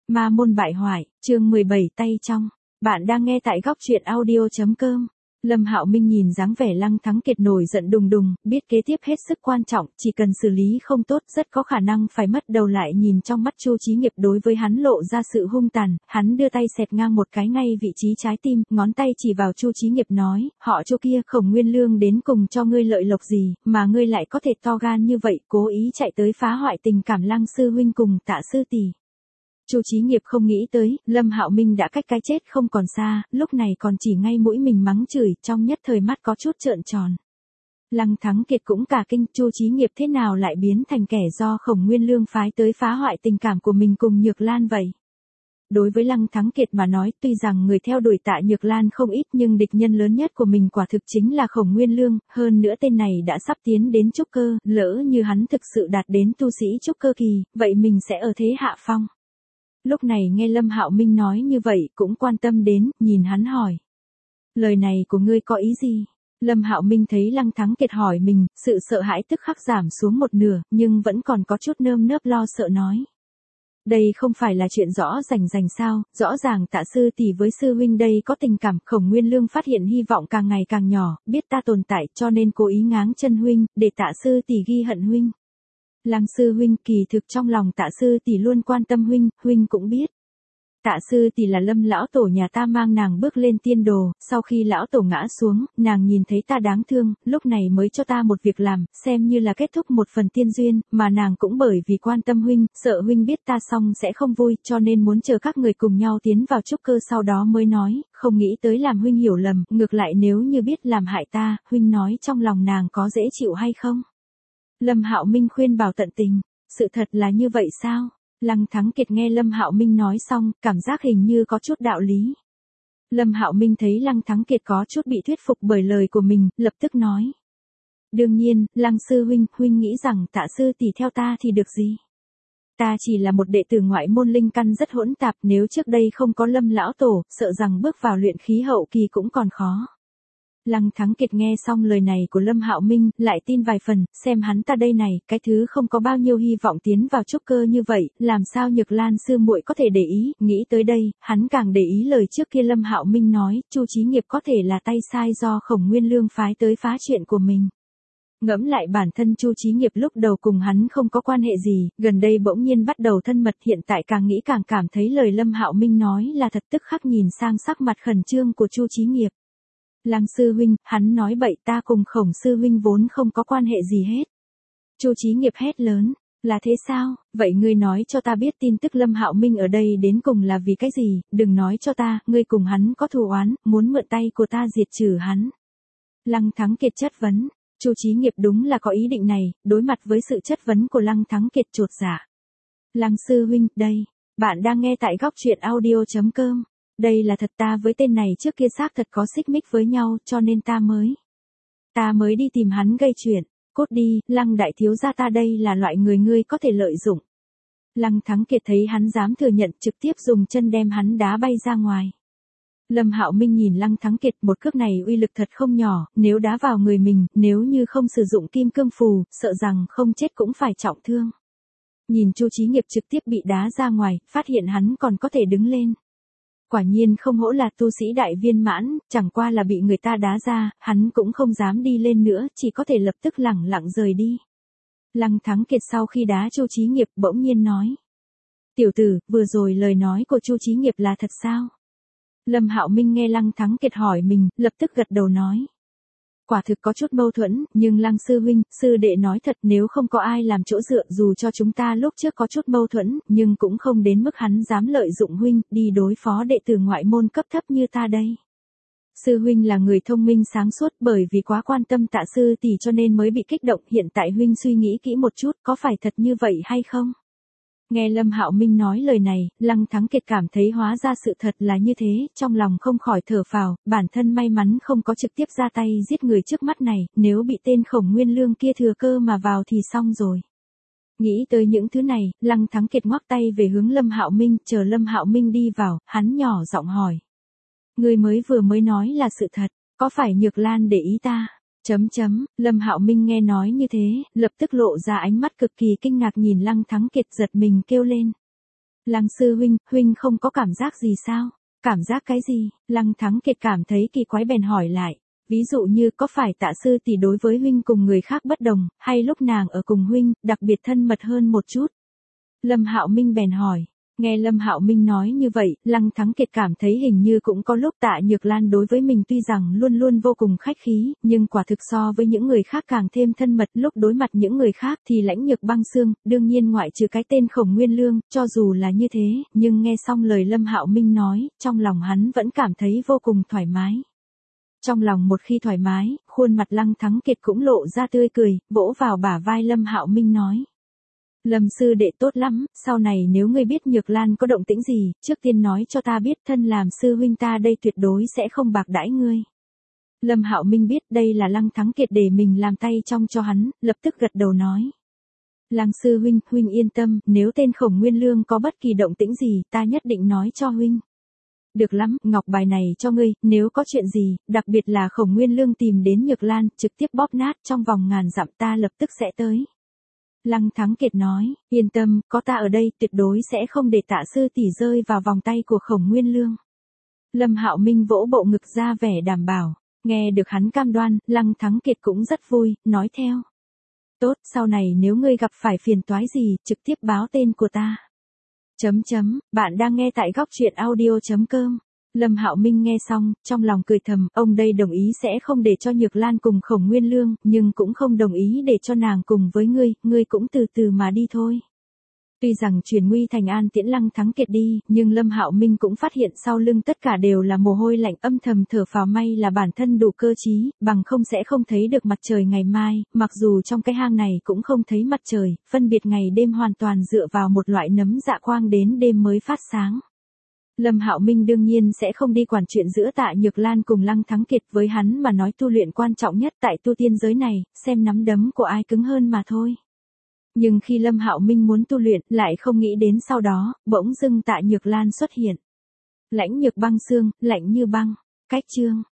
Ma môn bại hoại, chương 17 tay trong. Bạn đang nghe tại góc truyện audio.com. Lâm Hạo Minh nhìn dáng vẻ Lăng Thắng Kiệt nổi giận đùng đùng, biết kế tiếp hết sức quan trọng, chỉ cần xử lý không tốt rất có khả năng phải mất đầu lại. Nhìn trong mắt Chu Chí Nghiệp đối với hắn lộ ra sự hung tàn, hắn đưa tay xẹt ngang một cái ngay vị trí trái tim, ngón tay chỉ vào Chu Chí Nghiệp nói, họ Chu kia Khổng Nguyên Lương đến cùng cho ngươi lợi lộc gì, mà ngươi lại có thể to gan như vậy, cố ý chạy tới phá hoại tình cảm Lăng sư huynh cùng Tạ sư tỷ. Chu Chí Nghiệp không nghĩ tới, Lâm Hạo Minh đã cách cái chết không còn xa, lúc này còn chỉ ngay mũi mình mắng chửi, trong nhất thời mắt có chút trợn tròn. Lăng Thắng Kiệt cũng cả kinh, Chu Chí Nghiệp thế nào lại biến thành kẻ do Khổng Nguyên Lương phái tới phá hoại tình cảm của mình cùng Nhược Lan vậy? Đối với Lăng Thắng Kiệt mà nói, tuy rằng người theo đuổi Tạ Nhược Lan không ít nhưng địch nhân lớn nhất của mình quả thực chính là Khổng Nguyên Lương, hơn nữa tên này đã sắp tiến đến trúc cơ, lỡ như hắn thực sự đạt đến tu sĩ trúc cơ kỳ, vậy mình sẽ ở thế hạ phong. Lúc này nghe Lâm Hạo Minh nói như vậy cũng quan tâm đến, nhìn hắn hỏi. Lời này của ngươi có ý gì? Lâm Hạo Minh thấy Lăng Thắng Kiệt hỏi mình, sự sợ hãi tức khắc giảm xuống một nửa, nhưng vẫn còn có chút nơm nớp lo sợ nói. Đây không phải là chuyện rõ rành sao, rõ ràng Tạ sư tỷ với sư huynh đây có tình cảm. Khổng Nguyên Lương phát hiện hy vọng càng ngày càng nhỏ, biết ta tồn tại cho nên cố ý ngáng chân huynh, để Tạ sư tỷ ghi hận huynh. Lăng sư huynh, kỳ thực trong lòng Tạ sư tỷ luôn quan tâm huynh, huynh cũng biết. Tạ sư tỷ là Lâm lão tổ nhà ta mang nàng bước lên tiên đồ, sau khi lão tổ ngã xuống, nàng nhìn thấy ta đáng thương, lúc này mới cho ta một việc làm, xem như là kết thúc một phần tiên duyên, mà nàng cũng bởi vì quan tâm huynh, sợ huynh biết ta xong sẽ không vui, cho nên muốn chờ các người cùng nhau tiến vào trúc cơ sau đó mới nói, không nghĩ tới làm huynh hiểu lầm, ngược lại nếu như biết làm hại ta, huynh nói trong lòng nàng có dễ chịu hay không? Lâm Hạo Minh khuyên bảo tận tình, sự thật là như vậy sao? Lăng Thắng Kiệt nghe Lâm Hạo Minh nói xong, cảm giác hình như có chút đạo lý. Lâm Hạo Minh thấy Lăng Thắng Kiệt có chút bị thuyết phục bởi lời của mình, lập tức nói. Đương nhiên, Lăng sư huynh, huynh nghĩ rằng Tạ sư tỷ theo ta thì được gì? Ta chỉ là một đệ tử ngoại môn linh căn rất hỗn tạp, nếu trước đây không có Lâm lão tổ, sợ rằng bước vào luyện khí hậu kỳ cũng còn khó. Lăng Thắng Kiệt nghe xong lời này của Lâm Hạo Minh, lại tin vài phần, xem hắn ta đây này, cái thứ không có bao nhiêu hy vọng tiến vào trúc cơ như vậy, làm sao Nhược Lan sư muội có thể để ý, nghĩ tới đây, hắn càng để ý lời trước kia Lâm Hạo Minh nói, Chu Chí Nghiệp có thể là tay sai do Khổng Nguyên Lương phái tới phá chuyện của mình. Ngẫm lại bản thân Chu Chí Nghiệp lúc đầu cùng hắn không có quan hệ gì, gần đây bỗng nhiên bắt đầu thân mật, hiện tại càng nghĩ càng cảm thấy lời Lâm Hạo Minh nói là thật, tức khắc nhìn sang sắc mặt khẩn trương của Chu Chí Nghiệp. Lăng sư huynh, hắn nói bậy, ta cùng Khổng sư huynh vốn không có quan hệ gì hết. Chu Chí Nghiệp hét lớn, là thế sao, vậy ngươi nói cho ta biết tin tức Lâm Hạo Minh ở đây đến cùng là vì cái gì, đừng nói cho ta, ngươi cùng hắn có thù oán, muốn mượn tay của ta diệt trừ hắn. Lăng Thắng Kiệt chất vấn, Chu Chí Nghiệp đúng là có ý định này, đối mặt với sự chất vấn của Lăng Thắng Kiệt chột dạ. Lăng sư huynh, đây, bạn đang nghe tại góc truyện audio.com. Đây là thật, ta với tên này trước kia xác thật có xích mích với nhau, cho nên ta mới đi tìm hắn gây chuyện. Cốt đi, Lăng đại thiếu gia, ta đây là loại người ngươi có thể lợi dụng. Lăng Thắng Kiệt thấy hắn dám thừa nhận, trực tiếp dùng chân đem hắn đá bay ra ngoài. Lâm Hạo Minh nhìn Lăng Thắng Kiệt, một cước này uy lực thật không nhỏ, nếu đá vào người mình, nếu như không sử dụng kim cương phù, sợ rằng không chết cũng phải trọng thương. Nhìn Chu Chí Nghiệp trực tiếp bị đá ra ngoài, phát hiện hắn còn có thể đứng lên. Quả nhiên không hổ là tu sĩ đại viên mãn, chẳng qua là bị người ta đá ra, hắn cũng không dám đi lên nữa, chỉ có thể lập tức lẳng lặng rời đi. Lăng Thắng Kiệt sau khi đá Chu Chí Nghiệp bỗng nhiên nói. Tiểu tử, vừa rồi lời nói của Chu Chí Nghiệp là thật sao? Lâm Hạo Minh nghe Lăng Thắng Kiệt hỏi mình, lập tức gật đầu nói. Quả thực có chút mâu thuẫn, nhưng Lăng sư huynh, sư đệ nói thật, nếu không có ai làm chỗ dựa, dù cho chúng ta lúc trước có chút mâu thuẫn, nhưng cũng không đến mức hắn dám lợi dụng huynh, đi đối phó đệ tử ngoại môn cấp thấp như ta đây. Sư huynh là người thông minh sáng suốt, bởi vì quá quan tâm Tạ sư tỷ cho nên mới bị kích động, hiện tại huynh suy nghĩ kỹ một chút, có phải thật như vậy hay không? Nghe Lâm Hạo Minh nói lời này, Lăng Thắng Kiệt cảm thấy hóa ra sự thật là như thế, trong lòng không khỏi thở phào, bản thân may mắn không có trực tiếp ra tay giết người trước mắt này, nếu bị tên Khổng Nguyên Lương kia thừa cơ mà vào thì xong rồi. Nghĩ tới những thứ này, Lăng Thắng Kiệt ngoắc tay về hướng Lâm Hạo Minh, chờ Lâm Hạo Minh đi vào, hắn nhỏ giọng hỏi. Người vừa mới nói là sự thật, có phải Nhược Lan để ý ta? Lâm Hạo Minh nghe nói như thế, lập tức lộ ra ánh mắt cực kỳ kinh ngạc nhìn Lăng Thắng Kiệt, giật mình kêu lên. Lăng sư huynh, huynh không có cảm giác gì sao? Cảm giác cái gì? Lăng Thắng Kiệt cảm thấy kỳ quái bèn hỏi lại. Ví dụ như có phải Tạ sư tỷ đối với huynh cùng người khác bất đồng, hay lúc nàng ở cùng huynh, đặc biệt thân mật hơn một chút? Lâm Hạo Minh bèn hỏi. Nghe Lâm Hạo Minh nói như vậy, Lăng Thắng Kiệt cảm thấy hình như cũng có lúc Tạ Nhược Lan đối với mình tuy rằng luôn luôn vô cùng khách khí, nhưng quả thực so với những người khác càng thêm thân mật. Lúc đối mặt những người khác thì lãnh nhược băng xương, đương nhiên ngoại trừ cái tên Khổng Nguyên Lương, cho dù là như thế, nhưng nghe xong lời Lâm Hạo Minh nói, trong lòng hắn vẫn cảm thấy vô cùng thoải mái. Trong lòng một khi thoải mái, khuôn mặt Lăng Thắng Kiệt cũng lộ ra tươi cười, vỗ vào bả vai Lâm Hạo Minh nói. Lâm sư đệ tốt lắm, sau này nếu ngươi biết Nhược Lan có động tĩnh gì, trước tiên nói cho ta biết, thân làm sư huynh ta đây tuyệt đối sẽ không bạc đãi ngươi. Lâm Hạo Minh biết đây là Lăng Thắng Kiệt để mình làm tay trong cho hắn, lập tức gật đầu nói. Lăng sư huynh, huynh yên tâm, nếu tên Khổng Nguyên Lương có bất kỳ động tĩnh gì, ta nhất định nói cho huynh. Được lắm, ngọc bài này cho ngươi, nếu có chuyện gì, đặc biệt là Khổng Nguyên Lương tìm đến Nhược Lan, trực tiếp bóp nát trong vòng ngàn dặm ta lập tức sẽ tới. Lăng Thắng Kiệt nói, yên tâm, có ta ở đây tuyệt đối sẽ không để Tạ sư tỷ rơi vào vòng tay của Khổng Nguyên Lương. Lâm Hạo Minh vỗ bộ ngực ra vẻ đảm bảo, nghe được hắn cam đoan, Lăng Thắng Kiệt cũng rất vui, nói theo. Tốt, sau này nếu ngươi gặp phải phiền toái gì, trực tiếp báo tên của ta. Bạn đang nghe tại góc truyện audio.com. Lâm Hạo Minh nghe xong, trong lòng cười thầm, ông đây đồng ý sẽ không để cho Nhược Lan cùng Khổng Nguyên Lương, nhưng cũng không đồng ý để cho nàng cùng với ngươi cũng từ từ mà đi thôi. Tuy rằng truyền nguy thành an tiễn Lăng Thắng Kiệt đi, nhưng Lâm Hạo Minh cũng phát hiện sau lưng tất cả đều là mồ hôi lạnh, âm thầm thở phào may là bản thân đủ cơ trí, bằng không sẽ không thấy được mặt trời ngày mai, mặc dù trong cái hang này cũng không thấy mặt trời, phân biệt ngày đêm hoàn toàn dựa vào một loại nấm dạ quang đến đêm mới phát sáng. Lâm Hạo Minh đương nhiên sẽ không đi quản chuyện giữa Tạ Nhược Lan cùng Lăng Thắng Kiệt, với hắn mà nói tu luyện quan trọng nhất tại tu tiên giới này, xem nắm đấm của ai cứng hơn mà thôi. Nhưng khi Lâm Hạo Minh muốn tu luyện, lại không nghĩ đến sau đó, bỗng dưng Tạ Nhược Lan xuất hiện. Lãnh nhược băng xương, lạnh như băng, cách chương.